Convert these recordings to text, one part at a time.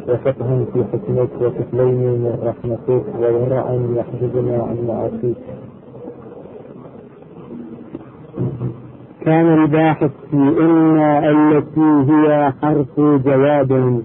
وفقه في حكمك وكفلين من رحمتك وورعا يحجبنا عن معاصيك. كان الباحث في إن التي هي حرف جواب.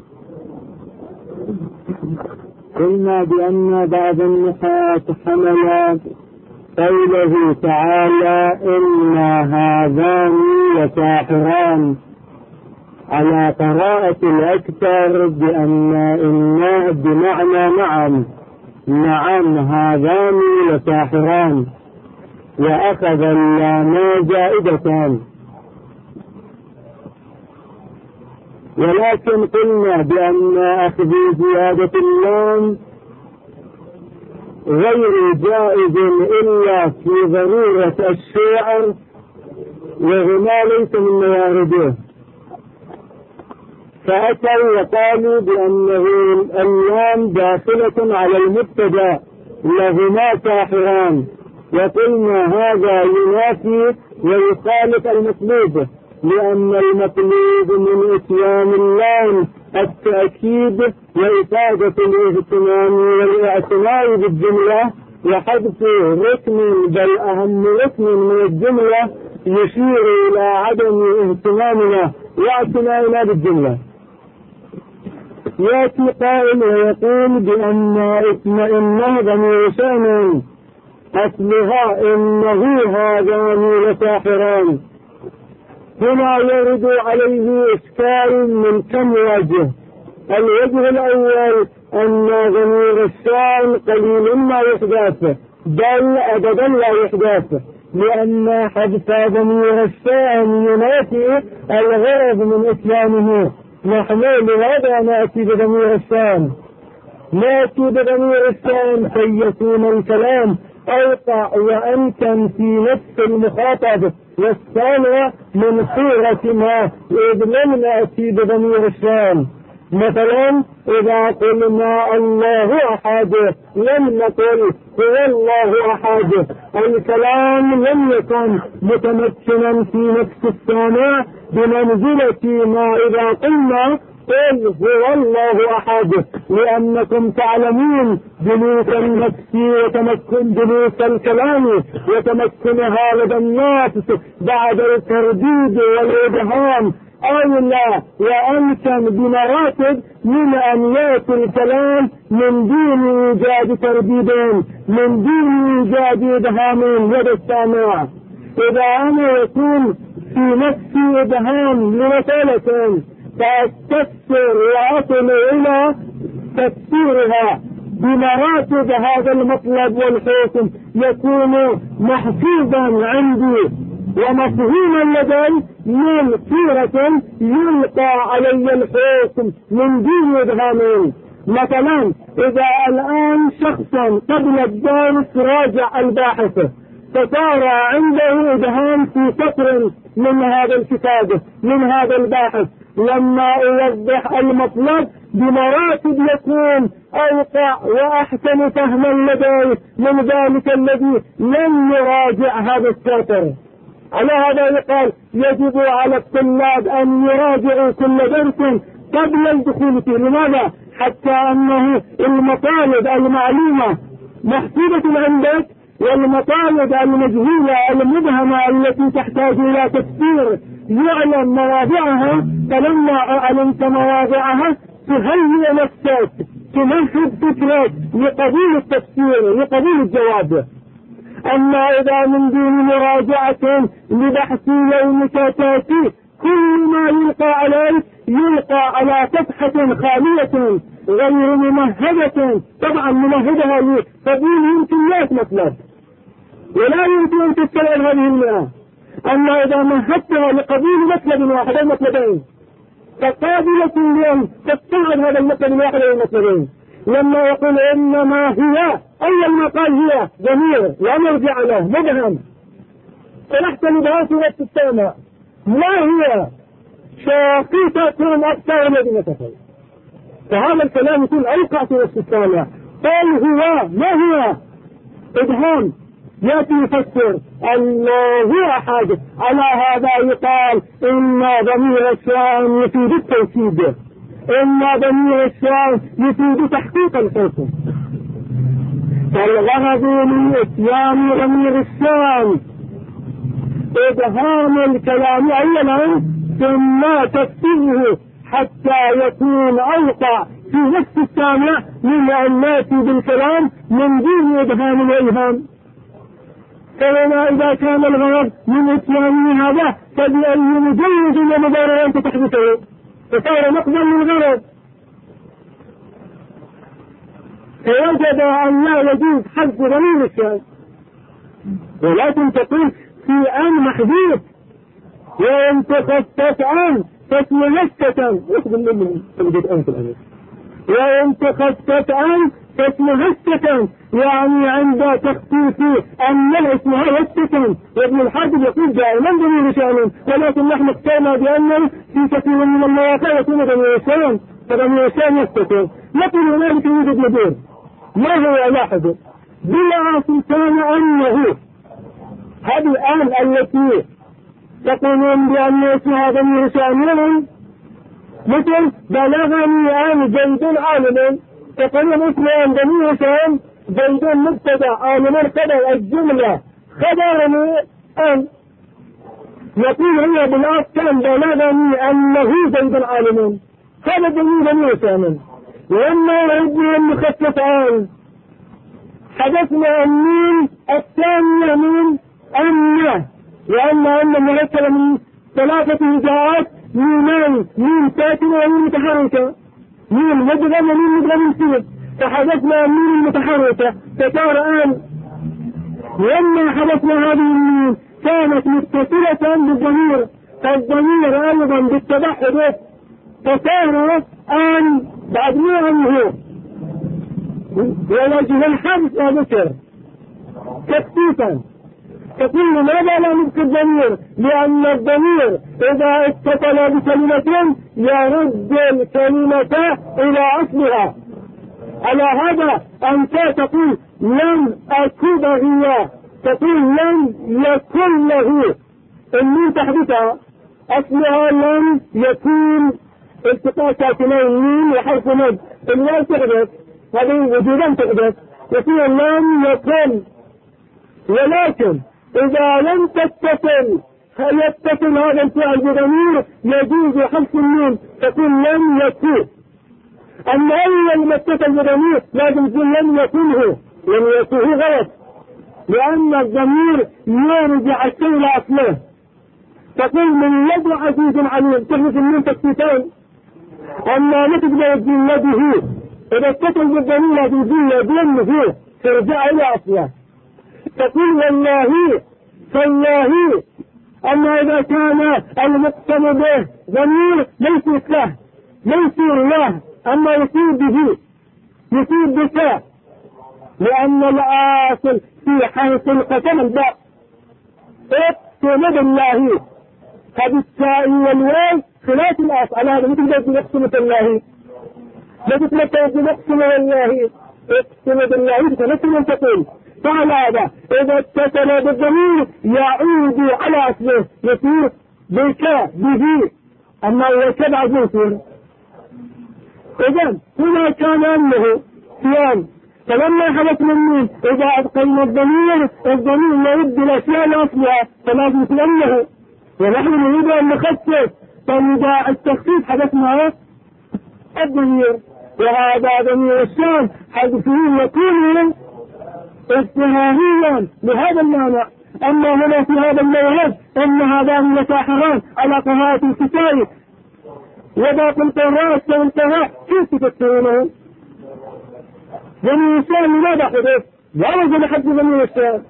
قلنا بأن بعض النحاة حمل قوله تعالى إن هذان لساحران على قراءة الأكثر بأن إن بمعنى نعم هذان لساحران، وأخذ اللام زائدتان. ولكن قلنا بأن أخذ زيادة اللام غير جائز إلا في ضرورة الشعر، وهما ليس من موارده، فأتوا وقالوا بأنه اللام داخلة على المبتدأ لهما ساحران، وقلنا هذا ينافي ويخالف المطلوب، لأن المطلوب من إتيان اللام التأكيد وإفادة الاهتمام والاعتناء بالجملة، وحذف ركن بل أهم ركن من الجملة يشير إلى عدم اهتمامنا واعتنائنا بالجملة. يأتي قائل ويقول بأن اسم إنه ضمير شأن أصلها إنه هذان لساحران. هنا يرد عليه إشكال من كم وجه. الوجه الأول أن ضمير الشأن قليل ما يحدث، بل أبدا لا يحدث، لأن حذف ضمير الشأن ينافي الغرض من إسلامه. نحن لهذا نأتي بضمير الشأن، نأتي بضمير الشأن كي يكون الكلام أوقع وأمكن في نفس المخاطب والسامع من صورة ما، إذ لم نأتي بضمير الشأن. مثلا إذا قلنا الله أحد لم نقل هو الله أحد، الكلام لم يكن متمكنا في نفس السامع بمنزلة ما إذا قلنا قل هو الله أحد، لأنكم تعلمون جلوس النفس وتمكن جلوس الكلام وتمكنها لدى الناس بعد الترديد والإبهام أولى وأمكن بمراتب من أن يأتي الكلام من دون إيجاد ترديد، من دون إيجاد إبهام لدى السامع. إذا أنا يكون في نفسي إبهام لمسألة فأستفسر وأصل إلى تفسيرها بمراتب هذا المطلب والحكم، يكون محفوظا عندي ومفهوما لدي من صورة يلقى علي الحكم من دون إبهام. مثلا إذا الآن شخصا قبل الدرس راجع الباحث فصار عنده إبهام في سطر من هذا الكتاب من هذا الباحث، لما أوضح المطلب بمراتب يكون أوقع وأحسن فهما لديه من ذلك الذي لم يراجع هذا السطر. على هذا يقال يجب على الطلاب أن يراجعوا كل درس قبل الدخول فيه. لماذا؟ حتى أنه المطالب المعلومة محسوبة عندك، والمطالب المجهولة المبهمة التي تحتاج إلى تفسير يعلم مواضعها، فلما علمت مواضعها تهيئ نفسك تمهد فكرك لقبول التفسير لقبول الجواب. أما إذا من دون مراجعة لبحث يومك تأتي كل ما يلقى عليك يلقى على صفحة خالية غير ممهدة، طبعا ممهدها لقبول يمكنيات مطلب ولا يمكن أن تستوعب هذه المئة. أما إذا مهدتها لقبول مطلب واحد أو مطلبين فقابلة لأن تستوعب هذا المطلب الواحد أو المطلبين. لما يقول إنما هي أول ما قال هي ضمير لا مرجع له مبهم، فنحت لبهات وقت السامع ما هي شاقيتة أكثر الذين تفعل، فهذا الكلام يكون أوقع في وقت السامع. قال هو ما هو إبهام، يأتي يفسر الله أحد. على هذا يقال إن ضمير الشأن يفيد التوكيد، إن ضمير الشام يفيد تحقيق الحكم، فالغرض من إتيان ضمير الشام إبهام الكلام أولا ثم تفسيره حتى يكون أوقع في نفس السامع من أن نأتي بالكلام من دون إبهام الإبهام. فلما إذا كان الغرض من إتيان هذا فبأي مجوز ومبارر أنت تحدثه، فصار نقضا للغرض. فوجد أن لا يجوز حذف ضمير الشام، ولكن تقول في أن محذوف، وإن تخصص أن فاسم هسة اخذ منه تجد أن في الأمر، وإن تخصص أن فاسم هسة يعني عند تخصيص أن اسمها هسة. وابن الحاجب يقول دائما ضمير شام، ولكن نحن اخترنا بأنه في كثير من المواقع يكون ضمير شام، فضمير شام هسة. نقول هنالك يوجد مدير ما هو لاحظ بلا سلطان أنه هذه الآن التي تقولون بأن اسمها ضمير شامل، مثل بلغني أن زيد عالم، تقولون اسمها ضمير شام زيد مبتدأ عالم كذا الجملة خبرني أن، يقول هي بالأصل بلغني أنه زيد عالم، هذا ضمير شامل. وإما يريدنا أن نخفف عن حدثنا النون الثانية من أن، وأن مركبة من ثلاثة هجاءات، ميمان ميم ساكنة وميم متحركة، ميم مدغم وميم مدغم سين، فحدثنا النون المتحركة فصار آن. وأما حدثنا هذه النون كانت متصلة بالضمير، فالضمير أيضا بالتبحر فصار آن بعد ما أنه ووجه الحمس وذكر تخصيصا. تقول لماذا لا نذكر الضمير؟ لأن الضمير إذا اتصل بكلمة يرد الكلمة إلى أصلها. على هذا أنت تقول لم أكن هي، تقول لم يكن له، النون تحدثها أصلها لم يكون التقاء ساكنين ميم وحرف مد، الواو تحدث هذه وجودا تحدث يقول لم يكن. ولكن إذا لم تتصل يتصل هذا الفعل بضمير يجوز حذف النون، تقول لم يكن. أما أول ما اتصل بضمير لازم تقول لم يكنه، لم يكنه غلط، لأن الضمير يرجع الشيء إلى أصله. تقول من يد عزيز عليم تحذف النون تكتيتين. أما نتبع من يده إذا اتصل بالضمير لازم تقول يده ترجع إلى أصله. تقول والله فالله. أما إذا كان المقسم به ضمير ليس له ليس له، أما يصير به يصير بك، لأن الأصل في حيث القسم الباء اقسم بالله، فبالتاء والواو خلاف الأصل. على هذا مثل ذلك يقسم بالله، مثل ذلك يقسم بالله اقسم بالله فنسل تقول. فعلى هذا إذا اتصل بالضمير يعود على أصله يصير بك به، أما هو كبع يصير. إذن هنا كان أنه صيام، فلما حدث من إذا أبقينا الضمير يرد الأشياء لأصلها فلازم تلمه، ونحن نريد أن نخصص، فإذا التخصيص حدثنا الضمير، وهذا ضمير الشام حدثه يكون استهانيا بهذا المعنى. أما هنا في هذا الموعد أن هذان يتاحران على قراءة الكتاب وباقي القراء والقراء كيف تفسرونه؟ ضمير الشام ماذا حدث؟ لا وجد حد ضمير الشام.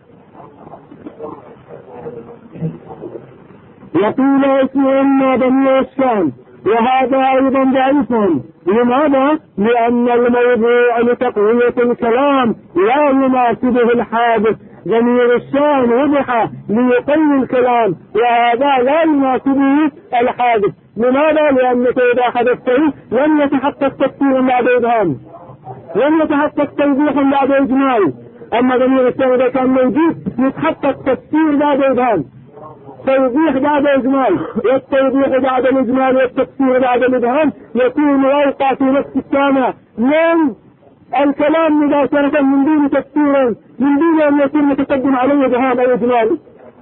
يقول اسمه ضمير الشام، وهذا أيضا ضعيف. لماذا؟ لأن الموضوع لتقوية الكلام لا يناسبه الحادث. ضمير الشام وضح ليقوي الكلام، وهذا لا يناسبه الحادث. لماذا؟ لأنك إذا حدثته لم يتحقق تفسير بعد إبهام، لم يتحقق توضيح بعد إجمال. أما ضمير الشام إذا كان موجود يتحقق تفسير بعد إبهام. توضيح بعد إجمال، والتوضيح بعد الإجمال والتفسير بعد الإبهام يكون أوقع في نفس السامع من الكلام مباشرة من دون تفسير، من دون أن يكون متقدم عليه إبهام أو إجمال.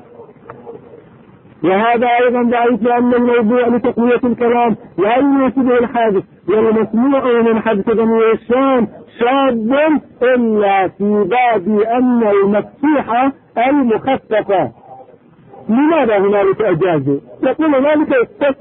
وهذا أيضا ضعيف لأن الموضوع لتقوية الكلام لا يناسبه الحادث، والمسموع من حدث ضمير الشام شاذ إلا في باب أن المفتوحة المخففة. لماذا هنالك أجازوا؟ يقول ذلك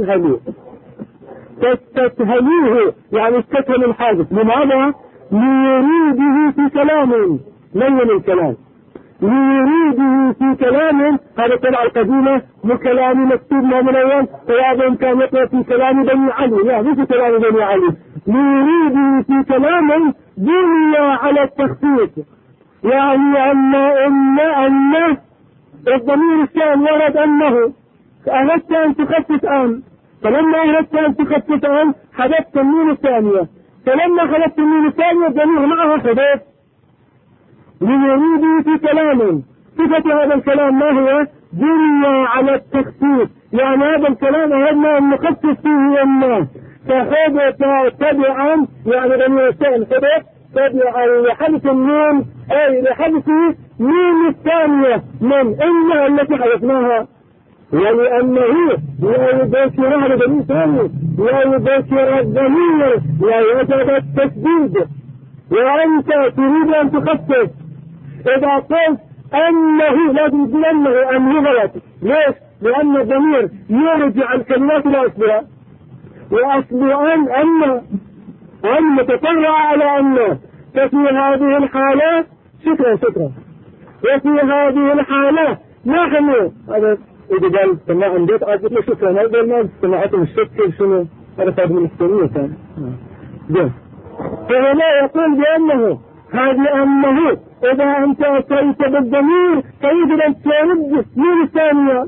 تستسهلوه، يعني استسهل الحادث. لماذا؟ ليريده في كلام لين الكلام، ليريده في كلام، هذا طبعا القديمة بكلام مكتوب ما من أول، فيعظم كان يقرأ في كلام بني علي، يعني في كلام بني علي، ليريده في كلام بني على التخصيص، يعني أن الضمير الشام ورد أنه أردت أن تخصص أن، فلما أردت أن تخصص أن حدثت النون الثانية، فلما خلقت النون الثانية الضمير معها حدث. ليريده في كلام، صفة هذا الكلام ما هو؟ بني على التخصيص، يعني هذا الكلام أردنا أن نخصص فيه الناس، فحدث تبعا، يعني ضمير الشام حدث تبعا لحدث النون، أي لحدث نون الثانية من إلا التي حدثناها، ولأنه لا يباشر هذا الضمير ثاني، لا يباشر الضمير، لا يوجد التسديد، وأنت تريد أن تخصص. إذا قلت أنه لازم تقول أنه غلط. ليش؟ لأن الضمير يرجع الكلمات إلى أصلها، وأصل أن متطلع على أن، ففي هذه الحالة شكرا وفي هذه الحالة نحن هذا إذا قال سماع بيت قلت له شكرا، هذا ما سماعته الشكر شنو هذا صار من السنية كان ده. فهنا يقول بأنه هذه أنه إذا أنت أتيت بالضمير فيجب أن ترد من الثانية.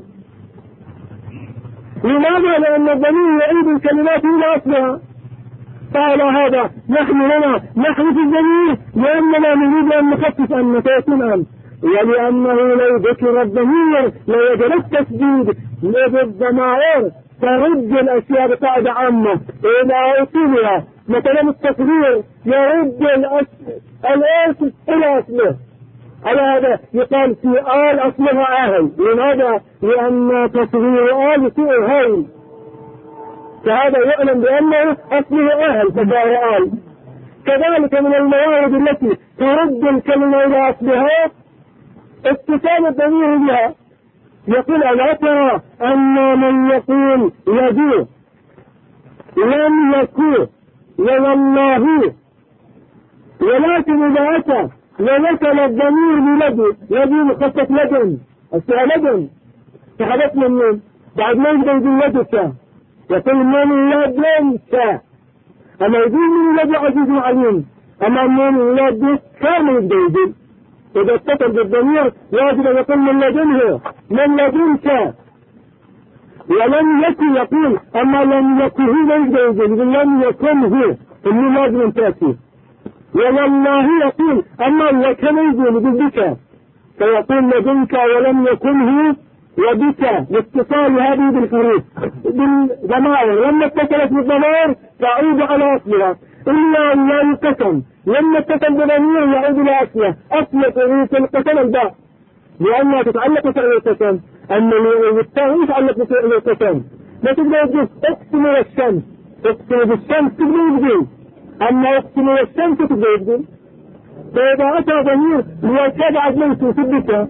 لماذا؟ لأن الضمير يعيد الكلمات إلى أصلها. قال هذا نحن نحذف الضمير لأننا نريد أن نخفف أن فيكون أن، ولأنه لو ذكر الضمير لوجد التسديد للضمائر ترد الأشياء بقاعدة عامة إلى أصولها. مثلا التصغير يرد الأصل إلى أصله، على هذا يقال في آل أصلها آهل. لماذا؟ لأن تصغير آل يصير هين، فهذا يعلم بأنه أصله آهل فصار آل. كذلك من الموارد التي ترد الكلمة إلى أصلها اتصال الضمير بها. يقول ألا ترى أن من يقول يدو لم يكون والله، ولكن إذا أتى ووصل الضمير بلدي، يدي مخصص لدن، أصلها لدن، فحدث من بعد ما يقدر يقول لدك، يقول من لدنك، أما يقول من لدي عزيز عليم، أما من لدك كان يقدر يقول. إذا اتصل بالضمير يجب أن يقول من لدنه، من لدنك. ولم يكن يقول أما لم يكن هو لا يقدر يقول لم يكن هو، إنه لازم تأتي. والله يقول أما لكن يقول بك، فيقول لدنك ولم يكن هو وبك، لاتصال هذه بالحروف بالضمائر. لما اتصلت بالضمائر تعود على أصلها، إلا أن لا يقسم. لما اتصل بضمير يعود إلى أصله، أصل حروف القسم الباء، لأنها تتعلق بفعل القسم. أما التاء يتعلق بفعل القسم. ما تقدر تقول اقسم والشمس، اقسم بالشمس تقدر تقول، أما اقسم والشمس تقدر تقول. فإذا أتى ضمير ليتبع جنسه في البكاء،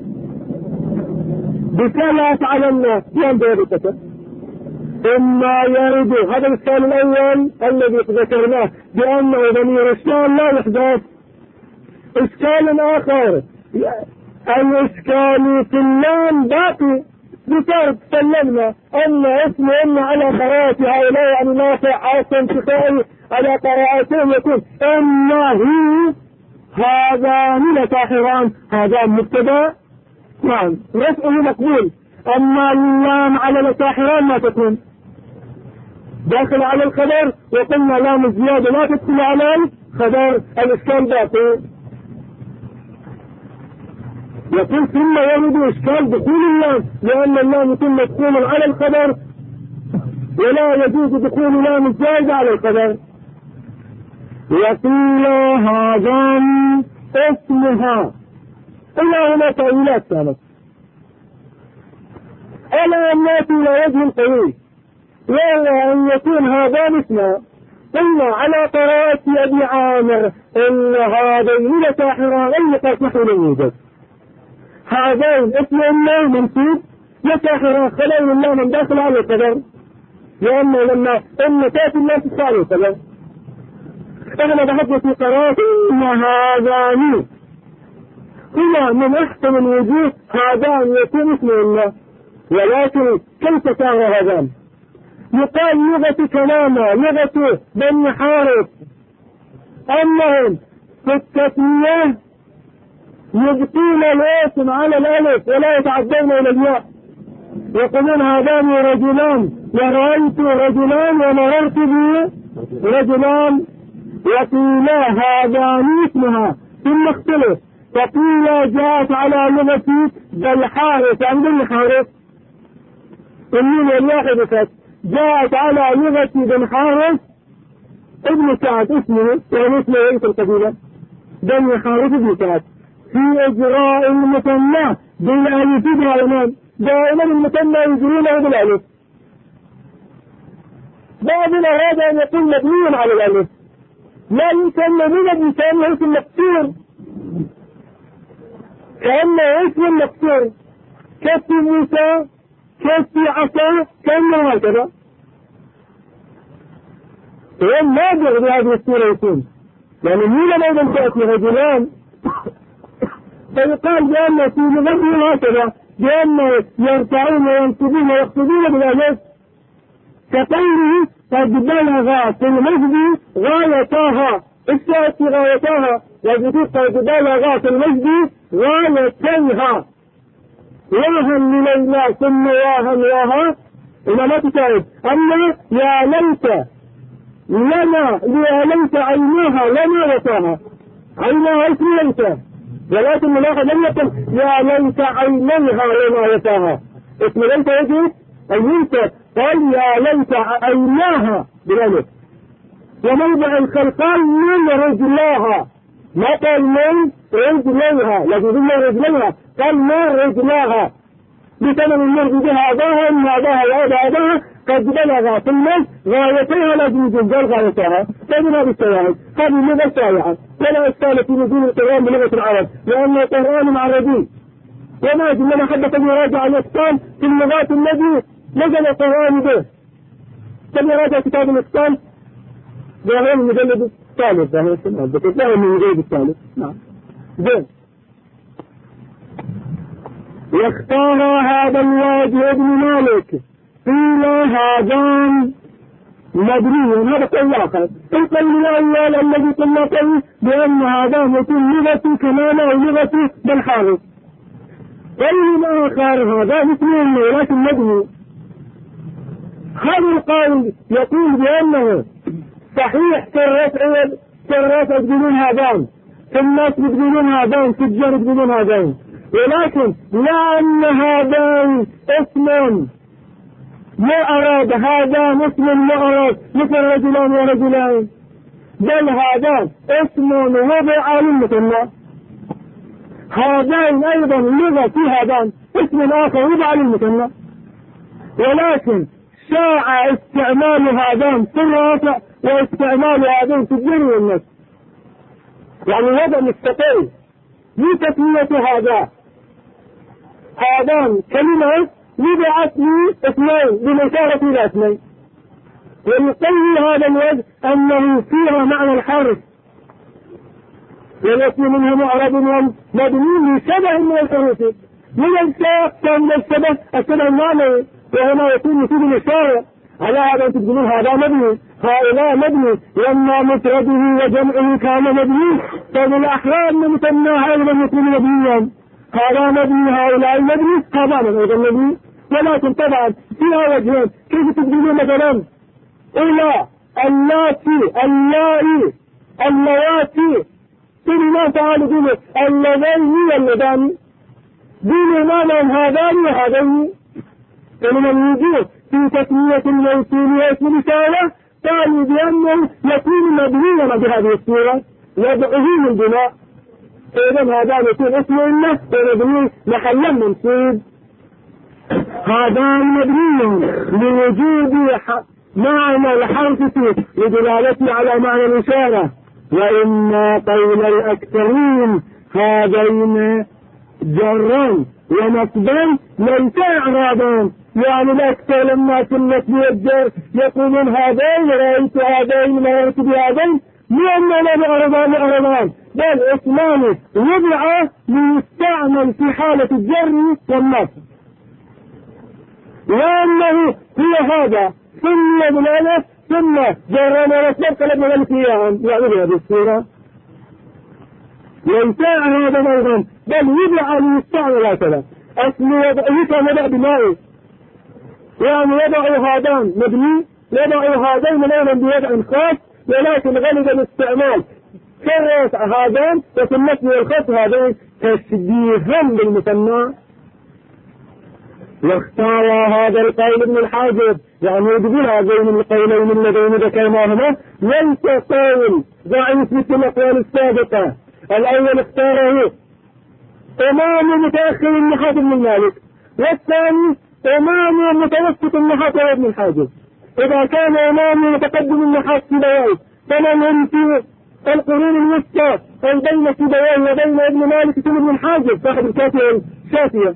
بكاء لا يفعل الناس ينبغي بالقسم. إما يرد هذا الإشكال الأول الذي ذكرناه بأنه ضمير الشام لا يحدث. إشكال آخر الإشكال في اللام باقي، بصار تكلمنا أن اسم إن على قراءة هؤلاء يعني نافع عاصم كفائي على قراءتهم يكون إما هي هذان لساحران، هذا مبتدا نعم رفعه مقبول. أما اللام على لساحران ما تكون داخل على الخبر، وقلنا لام الزيادة لا تدخل على الخبر. الإشكال باقي. يقول ثم يرد إشكال دخول اللام، لأن اللام يكون مدخول على الخبر ولا يجوز دخول لام الزائدة على الخبر. وقيل هذان اسمها، إلا هنا تأويلات كانت ألا أن نأتي إلى وجه القوي، وهو أن يكون هذان اسمها. قلنا على قراءة أبي عامر إن هذين لساحران، أي قسم لم يوجد. هذين اسم الله منصوب، لساحران خلال الله من داخل على القدر، لأنه لما إن تأتي الله تسأل القدر. إحنا بحثنا في قراءة إن هذان، هنا من أحسن الوجوه هذان يكون اسم الله، ولكن كيف صار هذان؟ يقال لغة كلامة، لغة بني حارث، أنهم في التسمية يبقون الاسم على الألف ولا يتعدون إلى الياء، يقولون هذان رجلان، ورأيت رجلان ومررت به رجلان. وقيل هذان اسمها، ثم اختلف فقيل جاءت على لغة بني حارث، يعني بني حارث النون الواحد فقط، جاءت على لغة بن حارث ابن سعد اسمه، يعني اسمه رئيس القبيلة بن حارث ابن سعد، في إجراء المثنى بالألف دائما، دائما المثنى يجرونه بالألف. بعضنا هذا أن يكون مبني على الألف، لا يسمى من الإنسان اسم مكسور، كأنه اسم مكسور، كف موسى كف عصا، كأنه هكذا. وهم نادر بهذه السورة يكون، يعني مين لم تأتي رجلان فيقال بأن في لغته هكذا، بأن يرفعون وينصبون ويقصدون بالألف، كقوله قد بلغ في المجد غايتها، الشاة غايتها، وجدت قد بلغ في المجد غايتها، واها لليلى ثم واها إلى ما تشاهد. أما يا ليت لنا، يا ليت عيناها لنا وتاها، عيناها اسم ليت، ولكن ملاحظ لم يقل يا ليت عينيها لنا وتاها، اسم ليت يجب أن ينسى، قال يا ليت عيناها بالألف. وموضع الخلقان من رجلاها، ما قال من رجليها، لكن قلنا رجليها، قال ما رجلاها، بسبب المرض بها أباها إن أباها وأبا أباها قد بلغ في المجد غايتها، لازم يجب غايتها. فبنا بالسواعد هذه اللغة الشائعة، ولا أشكال في نزول القرآن بلغة العرب، لأنه قرآن عربي. وما أجل لما حدث يراجع الإسلام في اللغات التي نزل القرآن به، فليراجع كتاب الإسلام بغير المجلد الثالث، لا من المجلد الثالث. نعم زين. واختار هذا الواجه ابن مالك قيل هذان مدني، هذا قول آخر. القول الأول الذي قلنا قوي بأن هذان يكون لغة كمانة أو لغة بالحارث. قول آخر هذا اسمه ولكن مدني. هذا القول يقول بأنه صحيح في الرفع يقولون هذان، في الناس يقولون هذان، في الجر يقولون هذان، ولكن لأن هذان اسم مؤرد، هذان اسم مؤرد مثل رجلان ورجلان، بل هذان اسم وضع للمثنى. هذان أيضا لغة في هذان اسم آخر وضع للمثنى، ولكن شاع استعمال هذان في الرافع واستعمال هذان في الجر والنصب، يعني وضع مستقل لتسمية هذا. هذان كلمة وضعت لي اثنين بالإشارة إلى اثنين، ويقوي هذا الوجه أنه فيها معنى الحرف، والاسم منه معرب ومبني لشبه من الحروف، من الشاق كان الشبه المعنوي، وهنا يكون يفيد الإشارة. على هذا تقولون هذا مبني، هؤلاء مبني، لما مفرده وجمعه كان مبني، فبالأحرار من مثناه أيضا يكون مبنيا. هذا مبني، هؤلاء مبني، هذا أيضا مبني. ولكن طبعا فيها وجهين، كيف تقولون مثلا إلا اللاتي اللائي اللواتي، ثم تعالوا قولوا اللذين اللذان، دون معنى هذان وهذين. ومن الوجوه في تسمية الموصول واسم رسالة قالوا بأنه يكون مبنيا بهذه الصورة يدعوه للبناء، إذن هذا يكون اسم إنه ومبني محلا منصوب. هذا مبني لوجود معنى الحرف فيه لدلالته على معنى الإشارة. وإما قول الأكثرين هذين جرا ونصبا ليس إعرابا، يعني الأكثر لما في النصب والجر يقولون هذين رأيت هذين مررت بهذين لأننا لأعربان بل اسمان وضع ليستعمل في حالة الجر والنصب، وأنه هو هذا ثم بالألف ثم جرنا ونصب قلبنا الكيان يعني بهذه الصورة ليس إعرابا أيضا بل وضع ليستعمل هكذا. أصل وضعه كان بمائه، يعني يضع هذان مبني يضع هذين أيضا بوضع خاص، ولكن غلب الاستعمال كرس هذان وفي النسب والخط هذين تشبيها بالمثنى. واختار هذا القول ابن الحاجب، يعني يقول هذين القولين اللذين ذكرناهما ليس قول ضعيف مثل الأقوال السابقة. الأول اختاره إمام متأخر النحاة بن مالك، والثاني إمام متوسط النحاة ابن الحاجب. إذا كان إمام متقدم النحاة سيبويه فمن في القرون الوسطى أي بين سيبويه وبين ابن مالك ثم ابن الحاجب صاحب الكافية الشافية،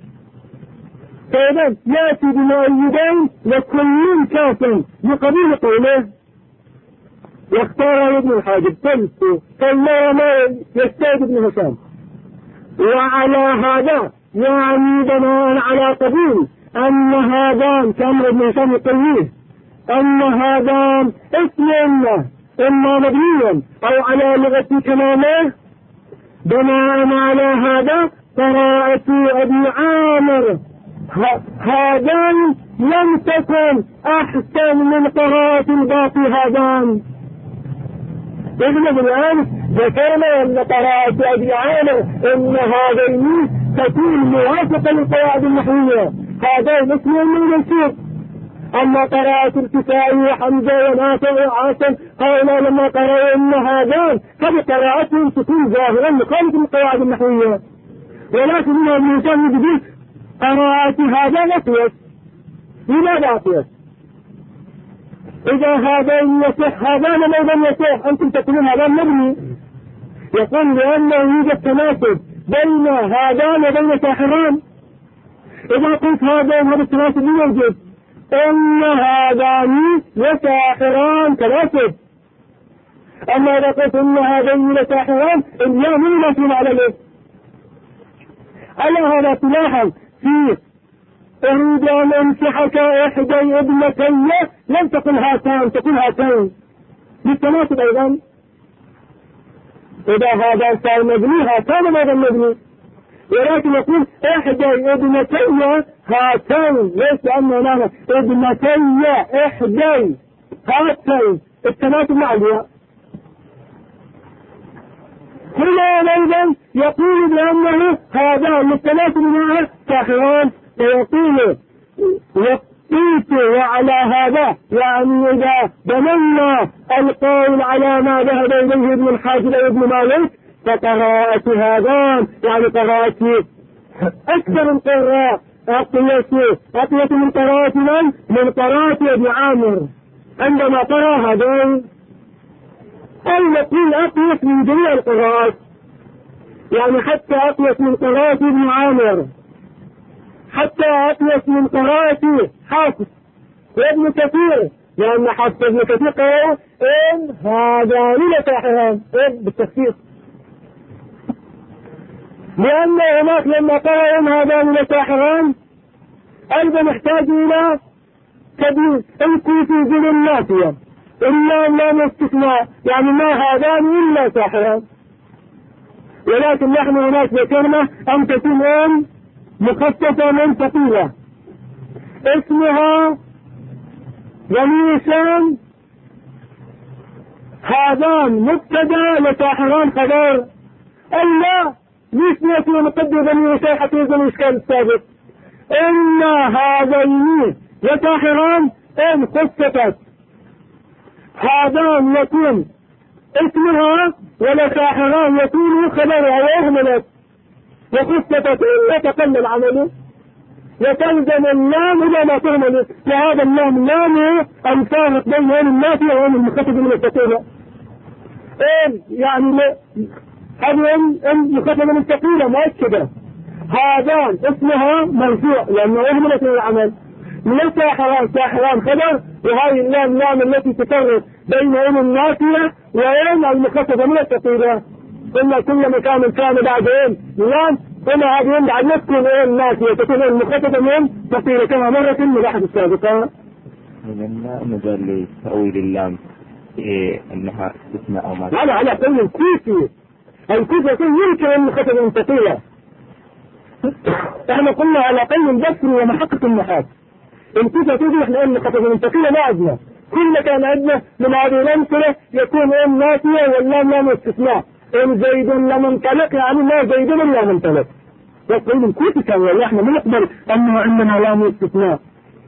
فإذا يأتي بمؤيدين لكل كافٍ بقبيل قوله. واختار ابن الحاجب قلت فالله ما يستعد ابن هشام. وعلى هذا يعني بناء على قبول أن هذان كامر ابن هشام يقويه أن هذان اسم إما مبنيا أو على لغة كلامه. بناء على هذا قراءة ابن عامر هذان لم تكن أحسن من قراءة الباقي هذان. إذن الآن ذكرنا أن قراءة ابن عامر إن هذين تكون موافقة للقواعد النحوية، هذين اسمهم من المنصوب. أما قراءة الكسائي وحمزة ونافع وعاصم هؤلاء لما قرأوا إن هذان فبقراءتهم تكون ظاهرا مخالف للقواعد النحوية، ولكن من الإنسان يقول قراءة هذا أقيس. لماذا أقيس؟ إذا هذين يصح هذان أيضا يصح، أنتم تقولون هذا مبني. يقول لأنه يوجد تناسب بين هذان وبين ساحران. إذا قلت هذين هذا التناسب يوجد إن هذان وساحران تناسب. أما إذا قلت إن هذين وساحران إلا من نسل على له. على هذا تلاحظ في أريد أن أمسحك إحدى ابنتي لم تقل هاتان تقول هاتين بالتناسب أيضا. إذا هذا صار مبني هاتان أيضا مبني، ولكن يقول إحدى ابنتي هاتين ليس أنه معنى ابنتي إحدى هاتين التناسب مع الياء. هنا أيضا يقول بأنه هذا التناسب مع ساحران، فيقول وقيت وعلى هذا يعني إذا بنينا القول على ما ذهب إليه ابن الحاجب وابن مالك فقراءة هذان يعني قراءة أكثر القراء أقيت من قراءة من قراءة ابن عامر عندما قرأ هذان، أي نقول أقيت من جميع القراءات، يعني حتى أقيت من قراءة ابن عامر، حتى أقيت من قراءة حافظ وابن كثير، لأن حافظ ابن كثير قالوا إن هذان لساحران بالتخفيف، لأن هناك لما قالوا إن هذان لساحران أيضا يحتاج إلى تبيين إن كنت ذل النافية إلا لا استثناء، يعني ما هذان إلا ساحران. ولكن نحن هناك ذكرنا أن تكون مخصصة من ثقيلة اسمها جميسان هذان مبتدا لساحران خبر، ألا ليش نأتي ونقدر بني إسرائيل حتى يزن الإشكال السابق؟ إن هذين لساحران إن خصفت هذان يكون اسمها ولساحران يكون خبرها وأهملت وخصفت إن يتقلل عمله وتلزم اللام إلى ما تهمل. لهذا اللام لام الفارق بين النافية وبين المخفف من الثقيلة. يعني هذه المخفف من الثقيلة مؤكدة. هذان اسمها مرفوع لأنه أهملت من العمل. من ساحران خبر، وهذه اللام لام التي تفرق بين النافية وبين المخفف من الثقيلة. كل مكان كان بعد لام هنا هذه بعد لا تكون النافية تكون المخففة من ثقيلة كما مرت الملاحظة السابقة. من مجال لتأويل اللام أنها استثناء أو ما على قول الكوفي. الكوفي يكون يمكن المخففة من ثقيلة. احنا قلنا على قول البصري ومحقق النحاة. الكوفي يقول احنا المخففة من ثقيلة ما عندنا. كل مكان عندنا من هذه الأمثلة يكون النافية واللام لام استثناء. إن زيد لم ينطلق يعني ما زيد إلا منطلق. يقول الكوفي كان احنا ما نقبل أنه عندنا لام استثناء.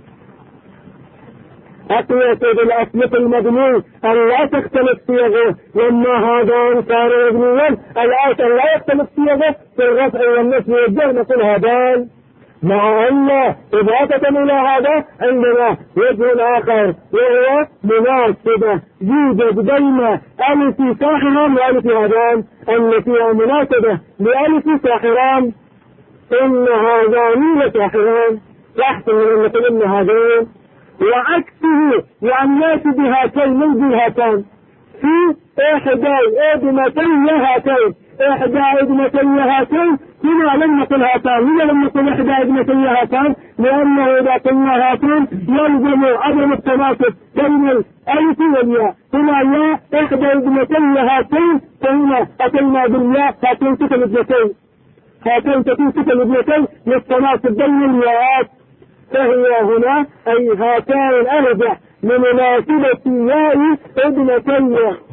أقويت بالأصل المبني أن لا تختلف صيغه، وما هذان صار مبنيا الآن لا يختلف صيغه في الرفع والنصب والجر نقول هذان، مع أن إضافة إلى هذا عندنا وجه آخر وهو مناسبة يوجد بين ألف ساحران وألف هذان أن فيها مناسبة لألف ساحران. إن هذان لساحران يحتمل أن نقول إن هذان، وعكسه يعني يأتي بهاتين من بهاتان في إحدى إدمتين هاتين. إحدى إدمتين هاتين هنا لم نقل هاتان. هنا لم نقل إحدى إدمتين هاتان لأنه إذا قلنا هاتين يلزم عدم التناسب بين الألف والياء. هنا ياء إحدى إدمتين هاتين، فهنا أتينا بالياء هاتين تكن ابنتين. هاتين تكون تكن ابنتين للتناسب بين الياءات، فهي هنا أي هاتان أرجع لمناسبة ياء ابنتين.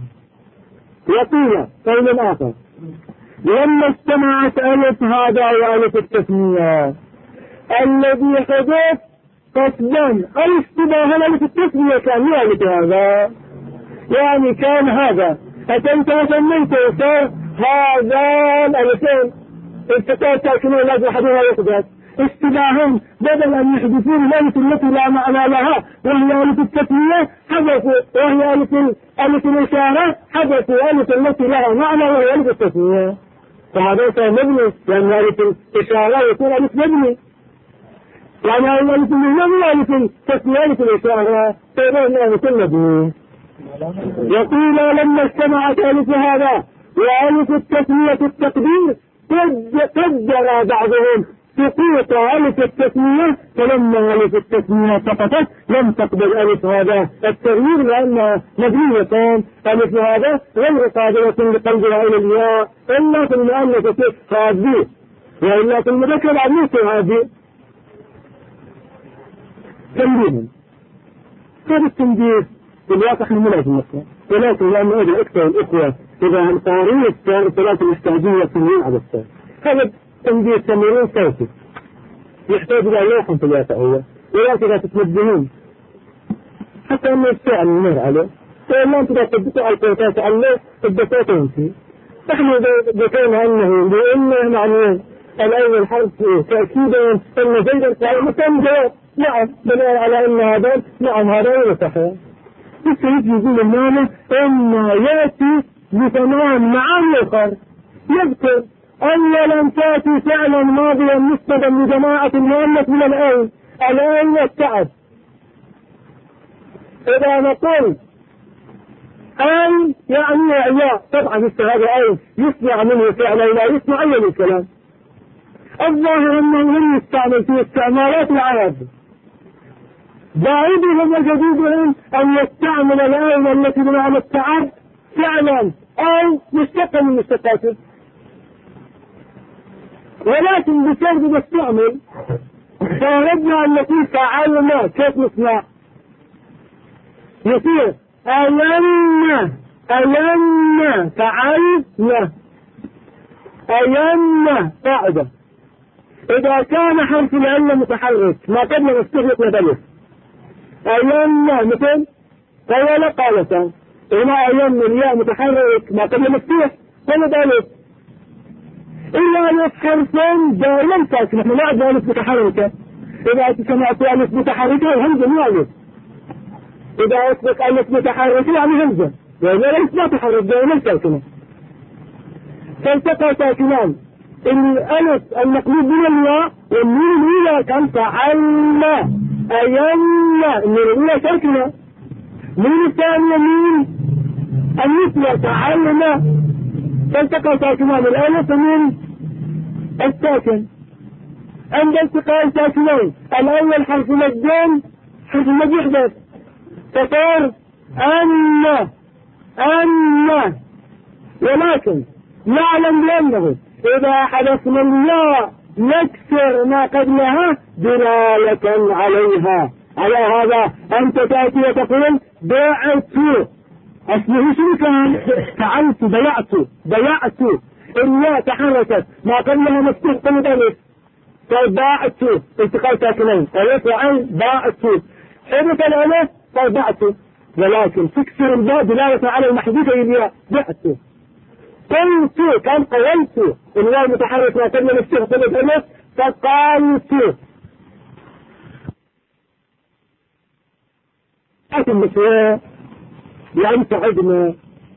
وقيل قول آخر لما اجتمعت ألف هذا وألف التثنية الذي حدث قصدا أو اشتباها ألف التثنية كان ألف هذا، يعني كان هذا أتنت وسميته صار هذا الألفين التقاء تاكلون لازم أحدها يحدث اشتباههم بدل أن يحدثون الألف التي لا معنى لها وهي ألف التثنية حدثوا، وهي ألف الإشارة حدثوا ألف التي لها معنى وهي ألف التثنية. فهذا صار مبني لأن ألف الإشارة يكون ألف مبني، يعني ألف المبني ألف التثنية ألف الإشارة فإذا ألف مبني. يقول لما اجتمعت ألف هذا وألف التثنية التقدير قدر بعضهم سقوط ألف التثنية، فلما ألف التثنية سقطت لم تقبل ألف هذا التغيير لأنها مبنية. ألف هذا غير قادرة لقلبها إلى الياء إلا في المؤنث هذه، وإلا في المذكر عبيث هذه. تنبيه، هذا التنبيه بالواقع من لازم نفسه، ولكن لأنه أجل أكثر الإخوة إذا القوانين الثلاث الاحتاجية تنوين على السائل، هذا تنبيه تمرين صوتي يحتاج إلى لوح ثلاثة هو، ولكن لا تتنبهون حتى أنه يستعمل النور عليه، فإلا أنت لا تبدأ الكوتات عليه الدكوت ينسي. نحن ذكرنا أنه لأنه معنيين الأول حرف تأكيدا أن زيدا قال مكان جواب نعم بناء على أن هذا نعم هذا هو صحيح. يجي يقول المعنى أن يأتي بثمان معاني أخر يذكر أولا تأتي فعلا ماضيا مسندا لجماعة المؤنث من الآن والتعب. إذا نقول أي يعني يا طبعا هذا أي يصنع منه فعلا لا يصنع أي الكلام. الظاهر أنه لم يستعمل في استعمالات العرب، بعيدهم وجديدهم أن يستعمل الآية التي بمعنى التعب فعلا أو مشتقا من مشتقاته، ولكن بشرط نستعمل فأردنا أن نقول فعلنا كيف نصنع؟ يصير ألمنا فعلنا أين قاعدة. إذا كان حرف العلة متحرك ما قبل مفتوح يقلب ألف. أين مثل قال قالتا، هنا أين الياء متحرك ما قبل مفتوح قلب ألف. إلا ألف حرفين دائما ساكنة، نحن نعد ألف متحركة. إذا سمعت ألف متحركة الهمزة مو ألف. إذا أثبت ألف متحركة يعني همزة، يعني ليس ما تحرك دائما ساكنة. فالتقى ساكنان، الألف المقلوب من الياء والنون الأولى كان فعلنا أينا، النون الأولى ساكنة. النون الثانية مين؟ المثلى فعلنا. فالتقى ساكنان الألف من الساكن. عند التقاء ساكنين الأول حرف مجين، حرف مجي يحدث فصار أن. ولكن نعلم بأنه إذا حدثنا الياء نكسر ما قبلها دلالة عليها. على هذا أنت تأتي وتقول بعت، أصله شو كان؟ فعلت، ضيعت. الياء تحركت ما قبلها مفتوح قلب ألف، فباعت التقاء ساكنين ألف وعين باعت، حدث الألف فباعت، ولكن تكسر الباء دلالة على المحذوفة الياء بعت. قلت كان قولت، الواو المتحرك ما قبل مفتوح قلب ألف فقالت. المسواء يعني تعبنا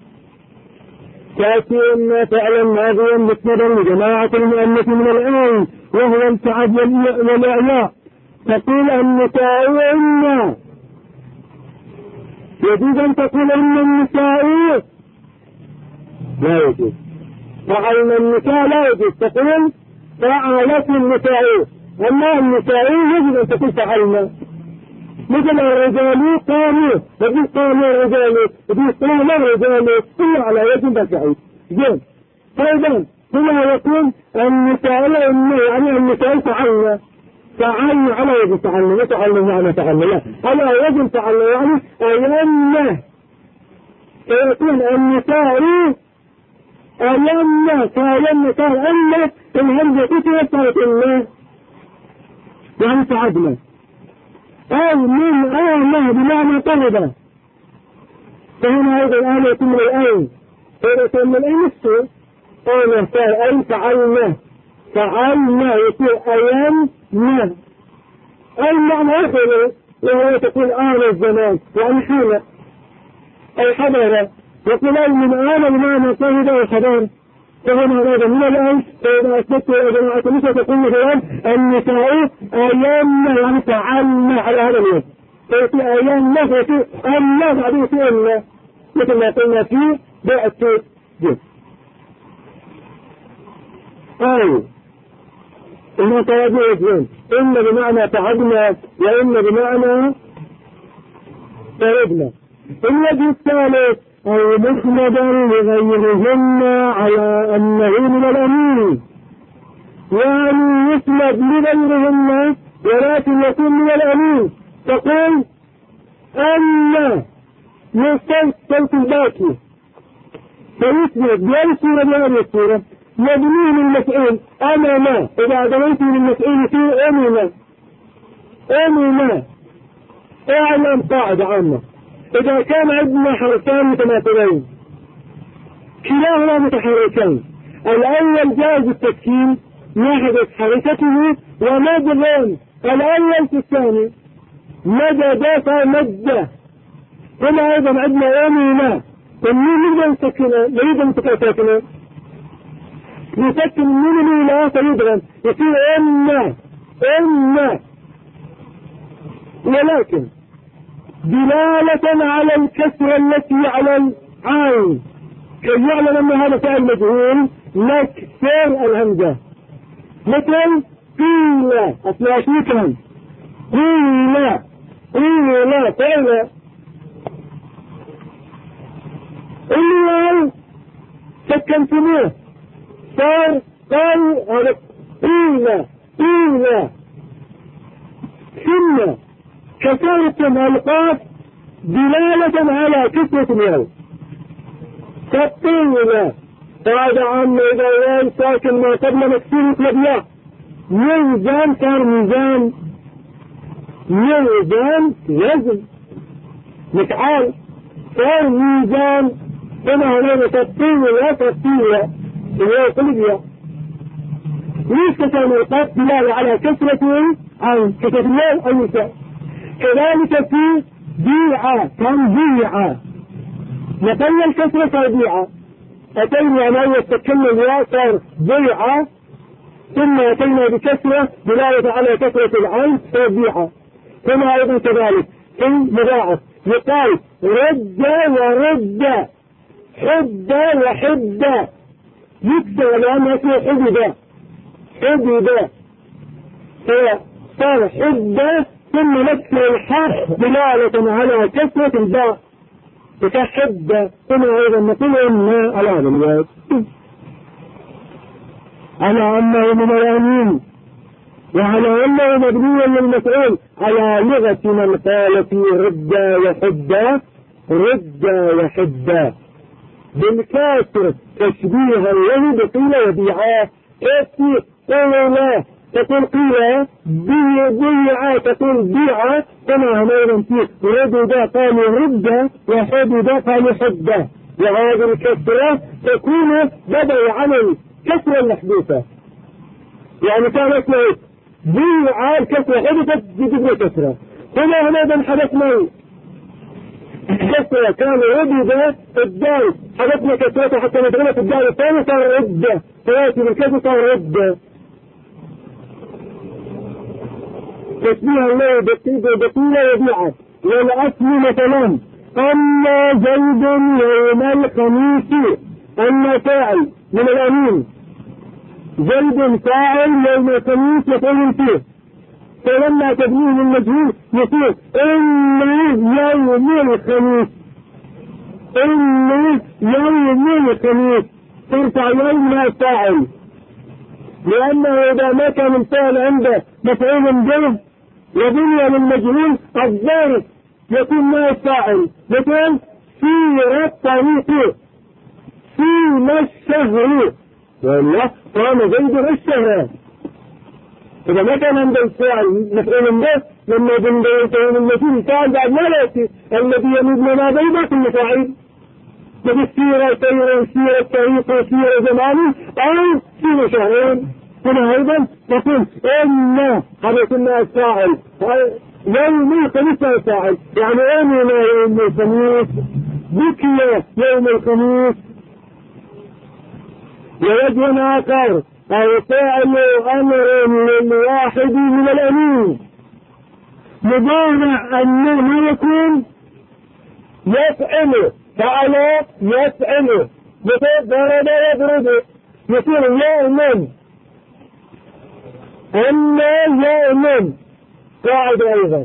تأتي إما فعلا ماضيا مسندا لجماعة المؤنث من الآن وهو التعب والإعلاء، تقول النساء إنا، يجوز أن تقول إن النساء لا يجوز، فعلنا النساء لا يجوز، تقول فعلت النساء. أما النساء يجب أن تقول فعلنا، مثل الرجال قاموا، يقول قاموا الرجال، يقول قاموا الرجال، كله على يجب البعيد. جيد. فإذا هنا يكون النساء يعني النساء فعلنا على يجب فعلنا، لا فعلنا معنى فعلنا، لا على يجب فعلنا يعني أيامنا. فيكون النساء أيامنا فأيامنا فأيامنا الهمزة تتوفرت الله يعني فعدنا، أو من آمه بمعنى طلبة. فهنا هذا الآن يتم الآن، فإذا تم الآن السوء آمه أي فعلنا يقول أيامنا، أي معنى آخر وهو تقول آن الزمان يعني حين أي حضارة، يقول أي من آن بمعنى طلبة وحضارة. فهنا هذا من الآن فإذا أثبت يا جماعة النساء تقول مثلا النساء أيامنا يعني فعلنا على هذا اليوم، فيأتي أيامنا فيأتي أمنا بعدين يأتي أمنا، مثل ما قلنا فيه بأت جد. أي إنه توابع اثنين، إن بمعنى تعبنا وإن بمعنى تعبنا. الوجه الثالث أو مسندا لغيرهن على أنه من الأمين، يعني يسند لغيرهن ولكن يكون من الأمين. تقول أن يصوت صوت الباكي فيسند بأي صورة بأي صورة مبني للمسؤول أمام، إذا دليت للمسؤول في أمنا اعلم قاعدة عامة، إذا كان عندنا حرفان متماثلين كلاهما متحركين، الأول جاز التسكين يحدث حركته ومد الأول في الثاني مد دافع مد. هنا أيضا عندنا أمنا، النون لا يسكن يريد أن تكون يسكن النون الأولى فيدغم يصير أمنا، ولكن دلالة على الكسرة التي على العين كي يعلم أن هذا فعل مجهول نكسر الهمزة، مثل قيل أصلها شيكا قيل فعل إلا سكنتموه صار قال هذا قيل ثم كسرتم القاف دلالة على كسرة الياء، فقيل قاعدة عامة إذا وين ساكن ما قبل مكسور يطلب له ميزان صار ميزان وزن متعال صار ميزان كما هنا تطير تطير اللي قلبيا ليش كان القط دلالة على كثرة عن كثرة المال أو النساء. كذلك في بيعة كان بيعة نقل الكثرة صار بيعة أتينا أن يتكلم يا صار بيعة ثم أتينا بكثرة دلالة على كثرة العين صار بيعة. كما أيضا كذلك في مضاعف يقال رد ورد حد وحد يكسر لأنه اسمه حدد صار حد ثم نكسر الحاء دلالة على كثرة الباء وكحد. ثم أيضا نقول إن على هذا الوجه على أنه من الأمين وعلى أنه مبني للمفعول على لغة من قال في رد وحد بالكاسر تشبيها له بقيل وبيعاه. كيف قول لا تقول قيل بيعاه تقول بيعاه كما هميرا فيه رد قالوا رد وحد قالوا حد. وهذه الكسرة تكون بدل عن الكسرة المحدوثة يعني كان اسمه بيعاه الكسرة حدثت بجبر كسرة هنا هذا حدث معي كسرة كان رد الدال حدثنا كسرته حتى نتغلق الدال الثاني صار رد ثلاثي بالكسر صار رد تشبيه الله بقيلة وبيعة. والأصل مثلا أن زيد يوم الخميس أن فاعل من الأمين زيد فاعل يوم الخميس يقول فيه فلما تبنيه المجهول يقول إن يوم الخميس ترفع يوم ما فاعل لأنه إذا ما كان الفاعل عنده مفعول به وبني للمجهول الظاهر يكون ما فاعل يقول سير الطريق سيما الشهر والله قام زيد الشهر. إذا ما كان عنده الفاعل مفعول به لما بنده يكون المجهول فاعل بعد ما يأتي الذي يمد لنا بيضا كل فاعل بالسيرة سير الطريق سير زماني أو سير شهرين. هنا أيضا تقول إن هذا كنا الفاعل يوم الخميس الفاعل يعني أمنا يوم الخميس بكي يوم الخميس. ووجه آخر أو فاعل أمر للواحد من الأمين مضارع أنه يكون يفعل فعل يفعل ضرب يضرب يصير يوم أما يوم قاعدة أيضا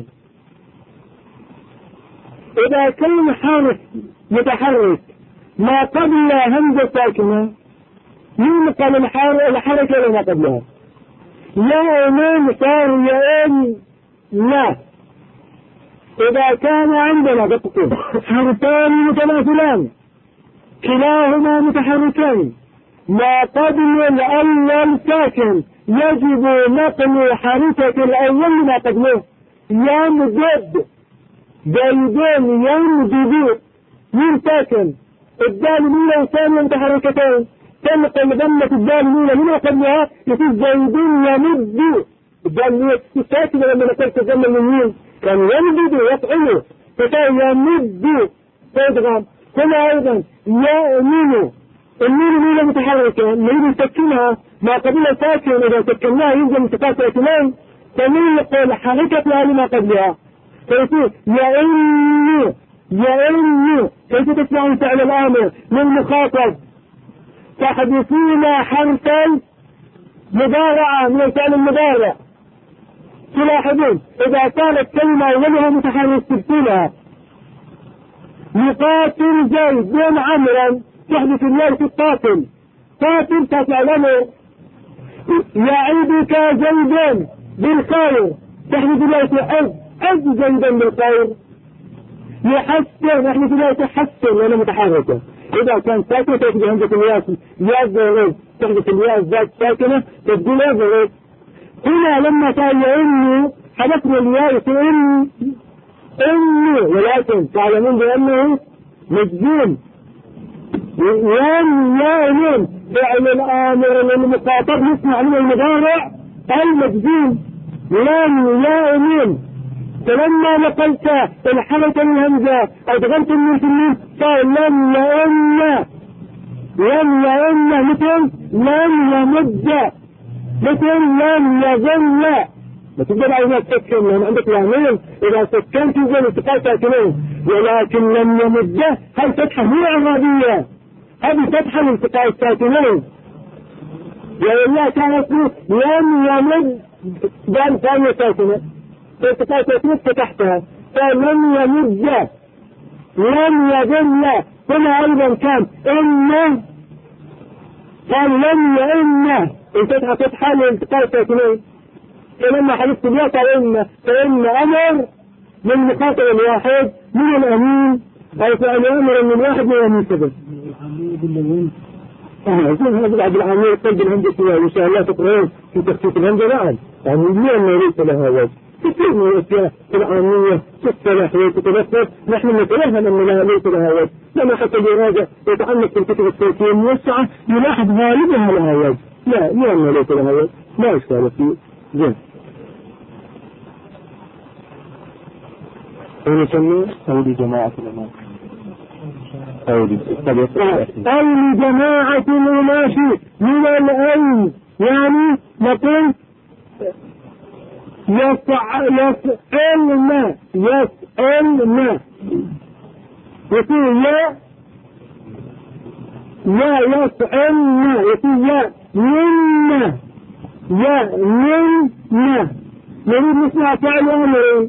إذا كان حرف متحرك ما قبل همزة ساكنة ينقل الحركة لما قبلها يوم صار يوم لا. إذا كان عندنا دقيقة حرفان متماثلان كلاهما متحركان ما قبل الأول ساكن يجب نقل حركة الأول ما قبله يمدد زيدين يمدد من ساكن الدال الأولى والثانية متحركتين تنقل ضمة الدال الأولى من قبلها يصير زيدين يمد الدال الأولى ساكنة لما نقلت الضمة اليمين كان يمدد يفعله فكان يمد تدغم. هنا أيضا يؤمن المين الأولى متحركة نريد نسكنها ما قبلها ساكن إذا سكناها ينزل انتقاط اثنين فننقل حركتها لما قبلها فيصير يئن كيف تسمعون فعل الآمر للمخاطب تحدثون حرفا مضارعة من الفعل المضارع. تلاحظون إذا كانت كلمة أولها متحرك تبتلها يقاتل زيد بن عمرا تحدث الياء في القاتل قاتل تفعله يعيدك زيدا بالخير تحدث الياء في عز زيدا بالخير يحسن تحدث الياء تحسن لأنه متحركة إذا كان ساكنة تجد عندك الياء ضروري تحدث الياء ذات ساكنة تبدو لا ضروري. هنا لما كان يأني حدثنا الياء يقول إني، ولكن تعلمون بأنه مجزوم. يأمن فعل الآمر للمخاطب نسمع من المضارع المجزوم يأمن. فلما نقلت الحركة الهمزة أدغمت من النون قال لم يأمن مثل لم يمد مثل لم يظل. بتقدر عايزة تسكن لأن عندك لامين إذا سكنت يجب التقاء ساكنين، ولكن لم يمده هل فتحة هي عربية هذه فتحة لالتقاء الساكنين، وإلا كانت لم يمد دام ثانية ساكنة التقاء الساكنين فتحتها فلم يمد لم يظل. هنا أيضا كان إنه قال لم يئن الفتحة فتحة لالتقاء الساكنين. فلما حدثت الياء فإن أمر من مخاطب الواحد من الأمين أو فأن أمر من واحد من الأمين سبب. هذا بعد العامل قلب الهندسة إن شاء الله تقرأون في تخصيص الهندسة. نعم يعني لأنه ليس لها وجه كثير من الأشياء العامية الصلاحية تتذكر نحن نتلهم أنها ليس لها وجه، لما حتى الإرادة يتعلق في الكتب السياسية الموسعة يلاحظ غالبها لها وجه. لا لأنه ليس لها وجه لا إشكال فيه. زين ونسميه أو لجماعة الأمام أو لجماعة الأماشي من الأين، يعني نقول يسألنا يقول لا يسألنا يقول يا منا نريد نسمع فعل أمرين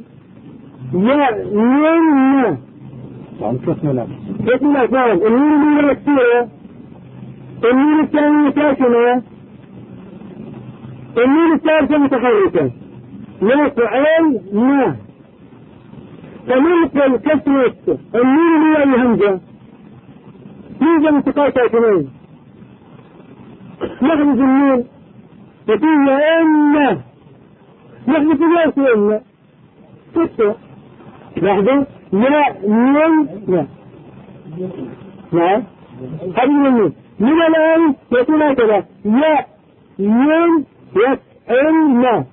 يأمن عن كثمنا كثمنا فعل النين من الكثيرة النين الثانية ساكنة النين الثالثة متحركة لا فعلنا. فننقل كثرة النين هي الهمزة يوجد انتقال ساكنين نحذف النين يقول يأمن نحذف الياس يأمن كثرة نحذف يأمن نعم هذه النين من الآن يكون هكذا يأمن يسألنا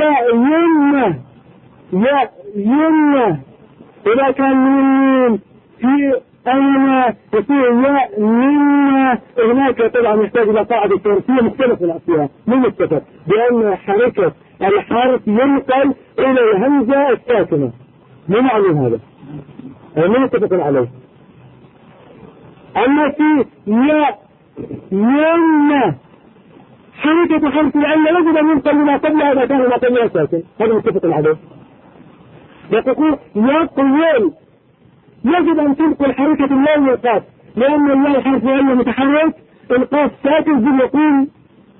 يأمن إذا كان من في أين يصير يأمن هناك طبعا يحتاج إلى قاعدة ترتيب مختلف الأشياء من السبب بأن حركة الحرف ينقل إلى الهمزة الساكنة. ما معنى هذا؟ ما نتفق عليه. أما في يأمن حركة حرف العلة يجب أن ينقل ما قبلها إذا كان ما قبلها ساكن، هذا متفق عليه. يقول يقول يجب أن تنقل حركة الله والقاف لأن الله حرف علة متحرك القاف ساكن زي يقول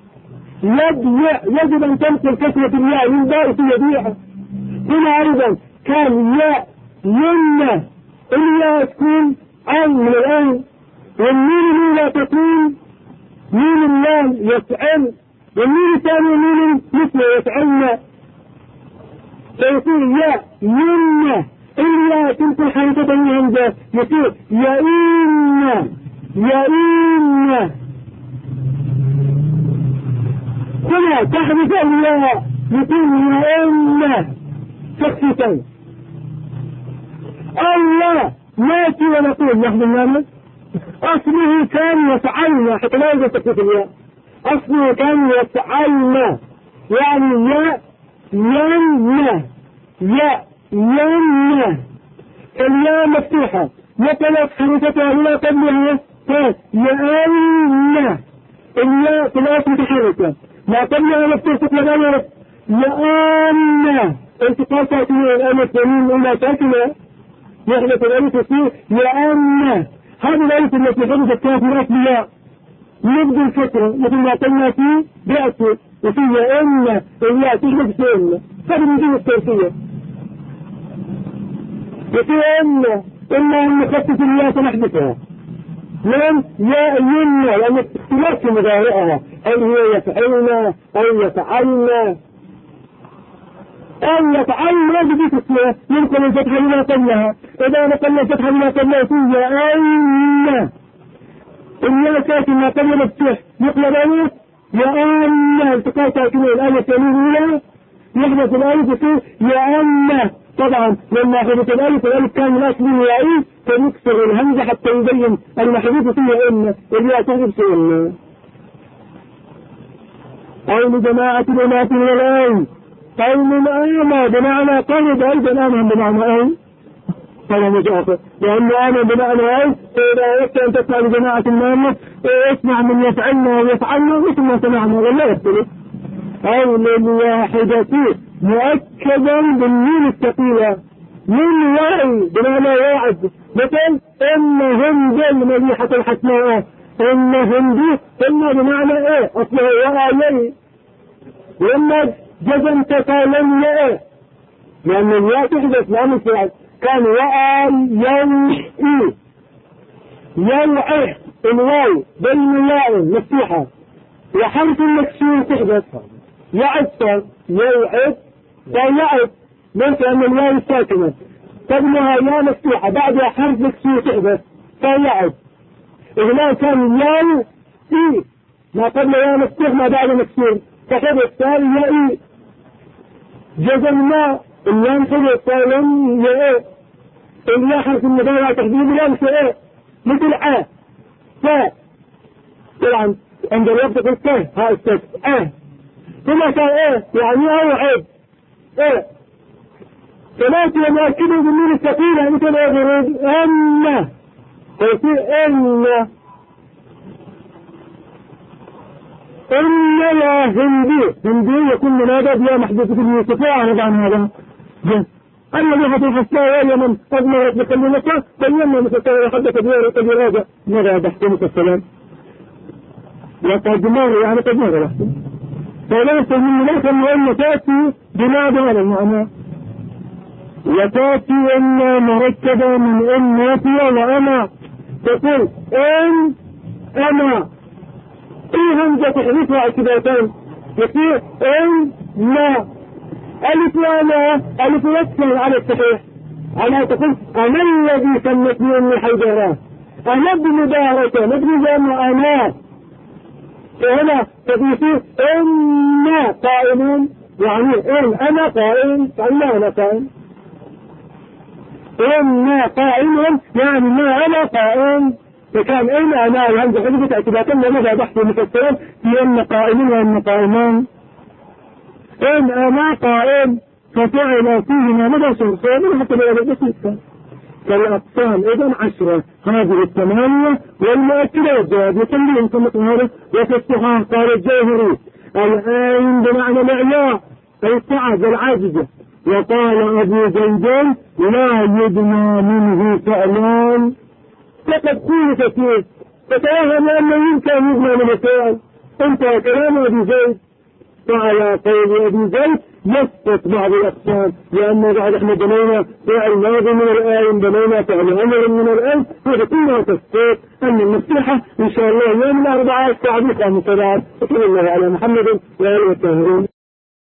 يجب أن تنقل كسرة الياء من باء يبيعها. هنا أيضا كان يمنى الياء تكون عين من الآن والمين لا تكون مين اللام يفعل والمين الثاني مين مثل يفعلنا فيقول يمنى إلا تنقل حركة الهمزة يقول يئن هنا تحدث الياء يقول يئن شخصيتين الله ناتي ونقول نحن النامل أصله كان يفعلنا حتى لا يوجد تخفيف الياء أصله كان يفعلنا يعني يمنى الياء مفتوحة نقلت حركتها إلى قبلها يأمن الياء في الأصل متحركة ما قبلها مفتوحة تتغير يأمن التقاط ساكنة الألف والميم إلى ساكنة يحدث الألف فيه يأمن هذه الألف التي حدثت كانت من أصل ياء نبدو الكسرة مثل ما قلنا فيه بأسه وفي يأمن الياء تحدث سئلنا هذه من دون التوفية يقول إما أن نخفف الياء فنحدثها من ياء يمنى لأن اختلاف في مضارعها هل هي يفعلنا أو يفعلنا أو يفعلنا بديك اسمها يمكن الفتح لما قبلها إذا نقلنا الفتح لما قبلها فيه يأن الياء ساكن ما قبل مفتوح يقلب ألف يأن التقاء ساكنين الألف الأولى يحدث الألف يصير يأن طبعا لما حدث الألف كان الأصل يائي فنكسر الهمزة حتى يبين المحذوف فيه إن الياء تحذف فيه إن أو لجماعة الأناث من الآن قوم آمى بمعنى قلب أيضا آمى بمعنى أي هذا مجافة لأن آمى بمعنى أي فإذا أردت أن تسمع لجماعة النامة اسمع من يفعلنا ويفعلنا مثل ما سمعنا ولا يختلف أو للواحدة مؤكدا بالميم الثقيلة من وعي بمعنى واعد مثل إنهم ذل مليحة الحسناء إنهم دي إن بمعنى إيه أصله وآيي لما جزمت قالن ياء لأن الياء تحدث لا مفعل كان وآيي يوعي الواو بين ياء مفتوحة وحرف المكسور تحدث يعد يوعد ويعد ليس أن الواو الساكنة قبلها ياء مفتوحة بعدها حرف مكسور تحدث فيعد هنا كان ياء إي ما قبل ياء مفتوح ما بعد مكسور فحدث صار ياء جزمنا الياء حدث صار ياء الياء حرف المضارع تحديد لام ايه مثل طبعا عند الوقت قلت ها استاذ ثم كان يعني اوعد ثلاثة مؤكده بالمين الثقيلة مثل يضرب ان فيصير ان لا هندي يكون منادى بلا محدثة المستطاع عن هذا الذي حدث الساعة يمن أضمرت بكلمته بينا مستطاع حدث بيارة الإرادة ماذا بحكمك السلام وقد مر يعني قد مر لحظة فليس من ليس أن تأتي بنادى على المعنى وتأتي إن مركبة من إن ناتية وأنا تقول إن أنا إيه همزة تحديثها اعتباتين يصير إن ما ألف وأنا ألف وأكثر على الصحيح أنا تقول أنا الذي سمتني أمي حيدرة أنا ابن دارته ابن جامع أنا فهنا تقول إن قائمون يعني إن أنا قائم فأنا أنا قائم إن قائم يعني ما أنا قائم فكان إن أنا الهمزة حدثت اعتباطا لماذا بحث المفسرين في أن قائمين وأن قائمان إن أنا قائم ففعل فيهما مدى شرطان حتى لا يبقى بسيطة فالأقسام إذن 10 هذه 8 والمؤكدة والجواب يسميهم ثم طهارة وفي الصحاح قال الجوهري الآن بمعنى معيار أي الصعب والعاجزة وقال أبو زيدان لا يدنى منه فعلان فقد قيل كثير فتوهم أنه يمكن يدنى من الفعل انت كلام أبو زيد وعلى قول أبي زيد يسقط بعض الأقسام لأن بعد احنا بنينا فعل ماضي من الآن بنينا فعل أمر من الآن هذا كلها تسقط أن المفتوحة إن شاء الله يوم الأربعاء الساعة 5 وصلى الله على محمد وآله الطاهرين.